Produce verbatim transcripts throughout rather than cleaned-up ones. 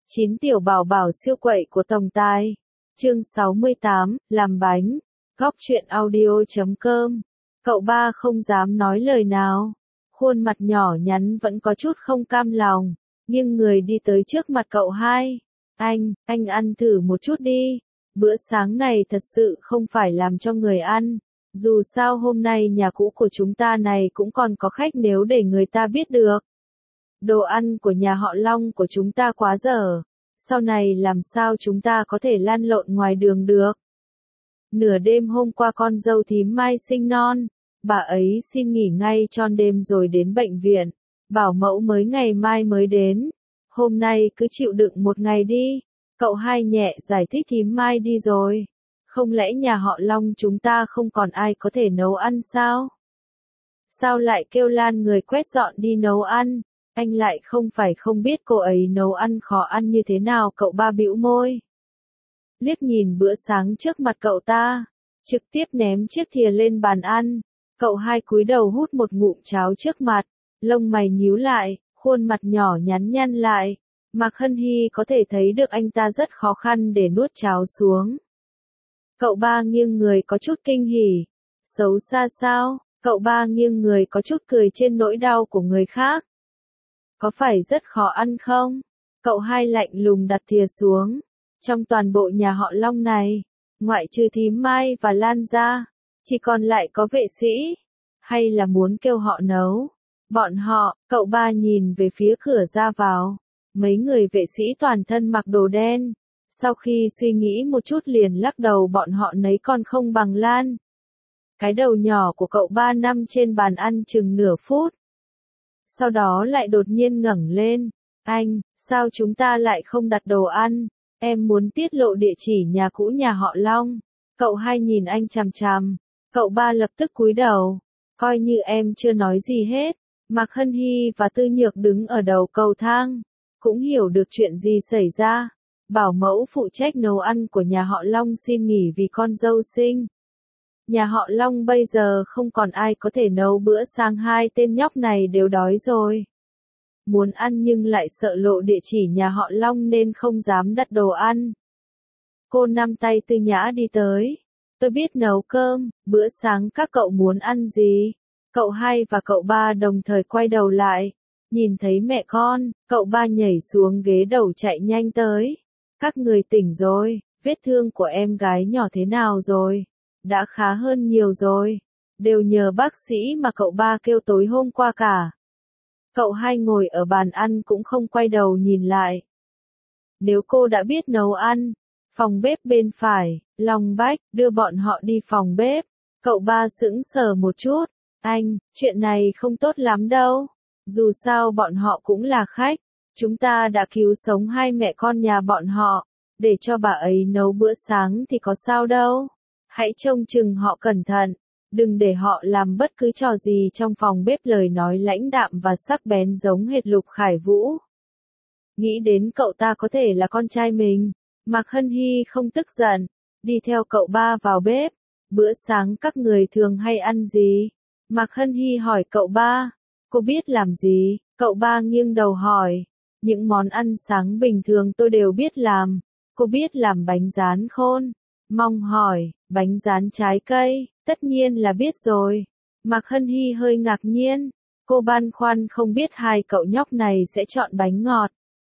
Chín tiểu bảo bảo siêu quậy của tổng tài. Chương sáu mươi tám, làm bánh. Góc truyện audio chấm com. Cậu ba không dám nói lời nào. Khuôn mặt nhỏ nhắn vẫn có chút không cam lòng, nghiêng người đi tới trước mặt cậu hai. Anh, anh ăn thử một chút đi. Bữa sáng này thật sự không phải làm cho người ăn. Dù sao hôm nay nhà cũ của chúng ta này cũng còn có khách nếu để người ta biết được. Đồ ăn của nhà họ Long của chúng ta quá dở. Sau này làm sao chúng ta có thể lan lộn ngoài đường được. Nửa đêm hôm qua con dâu thím Mai sinh non. Bà ấy xin nghỉ ngay trọn đêm rồi đến bệnh viện. Bảo mẫu mới ngày mai mới đến. Hôm nay cứ chịu đựng một ngày đi. Cậu hai nhẹ giải thích thím Mai đi rồi. Không lẽ nhà họ Long chúng ta không còn ai có thể nấu ăn sao? Sao lại kêu Lan người quét dọn đi nấu ăn? Anh lại không phải không biết cô ấy nấu ăn khó ăn như thế nào. Cậu ba bĩu môi. Liếc nhìn bữa sáng trước mặt cậu ta. Trực tiếp ném chiếc thìa lên bàn ăn. Cậu hai cúi đầu hút một ngụm cháo trước mặt. Lông mày nhíu lại, khuôn mặt nhỏ nhắn nhăn lại. Mạc Hân Hy có thể thấy được anh ta rất khó khăn để nuốt cháo xuống. Cậu ba nghiêng người có chút kinh hỉ. Xấu xa sao? Cậu ba nghiêng người có chút cười trên nỗi đau của người khác. Có phải rất khó ăn không? Cậu hai lạnh lùng đặt thìa xuống. Trong toàn bộ nhà họ Long này, ngoại trừ thím Mai và Lan ra, chỉ còn lại có vệ sĩ. Hay là muốn kêu họ nấu? Bọn họ, cậu ba nhìn về phía cửa ra vào. Mấy người vệ sĩ toàn thân mặc đồ đen. Sau khi suy nghĩ một chút liền lắc đầu, bọn họ nấy còn không bằng Lan. Cái đầu nhỏ của cậu ba nằm trên bàn ăn chừng nửa phút. Sau đó lại đột nhiên ngẩng lên. Anh, sao chúng ta lại không đặt đồ ăn? Em muốn tiết lộ địa chỉ nhà cũ nhà họ Long. Cậu hai nhìn anh chằm chằm. Cậu ba lập tức cúi đầu. Coi như em chưa nói gì hết. Mạc Hân Hy và Tư Nhược đứng ở đầu cầu thang. Cũng hiểu được chuyện gì xảy ra. Bảo mẫu phụ trách nấu ăn của nhà họ Long xin nghỉ vì con dâu sinh. Nhà họ Long bây giờ không còn ai có thể nấu bữa sáng, hai tên nhóc này đều đói rồi. Muốn ăn nhưng lại sợ lộ địa chỉ nhà họ Long nên không dám đặt đồ ăn. Cô năm tay Tư Nhã đi tới. Tôi biết nấu cơm, bữa sáng các cậu muốn ăn gì? Cậu hai và cậu ba đồng thời quay đầu lại. Nhìn thấy mẹ con, cậu ba nhảy xuống ghế đầu chạy nhanh tới. Các người tỉnh rồi, vết thương của em gái nhỏ thế nào rồi? Đã khá hơn nhiều rồi. Đều nhờ bác sĩ mà cậu ba kêu tối hôm qua cả. Cậu hai ngồi ở bàn ăn cũng không quay đầu nhìn lại. Nếu cô đã biết nấu ăn, phòng bếp bên phải, Long Bách, đưa bọn họ đi phòng bếp. Cậu ba sững sờ một chút. Anh, chuyện này không tốt lắm đâu. Dù sao bọn họ cũng là khách. Chúng ta đã cứu sống hai mẹ con nhà bọn họ. Để cho bà ấy nấu bữa sáng thì có sao đâu. Hãy trông chừng họ cẩn thận. Đừng để họ làm bất cứ trò gì trong phòng bếp. Lời nói lãnh đạm và sắc bén giống hệt Lục Khải Vũ. Nghĩ đến cậu ta có thể là con trai mình. Mạc Hân Hy không tức giận. Đi theo cậu ba vào bếp. Bữa sáng các người thường hay ăn gì? Mạc Hân Hy hỏi cậu ba. Cô biết làm gì? Cậu ba nghiêng đầu hỏi. Những món ăn sáng bình thường tôi đều biết làm. Cô biết làm bánh rán khôn? Mong hỏi. Bánh rán trái cây? Tất nhiên là biết rồi. Mạc Hân Hy hơi ngạc nhiên. Cô băn khoăn không biết hai cậu nhóc này sẽ chọn bánh ngọt,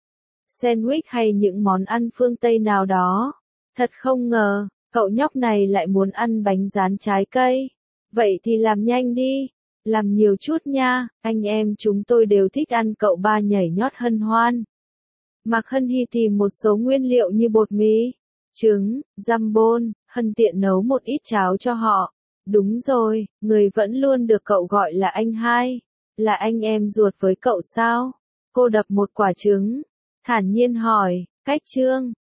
sandwich hay những món ăn phương Tây nào đó. Thật không ngờ, cậu nhóc này lại muốn ăn bánh rán trái cây. Vậy thì làm nhanh đi. Làm nhiều chút nha, anh em chúng tôi đều thích ăn. Cậu ba nhảy nhót hân hoan. Mạc Hân Hy tìm một số nguyên liệu như bột mì, trứng, giam bôn, hân tiện nấu một ít cháo cho họ. Đúng rồi, người vẫn luôn được cậu gọi là anh hai. Là anh em ruột với cậu sao? Cô đập một quả trứng. Thản nhiên hỏi, cách trương,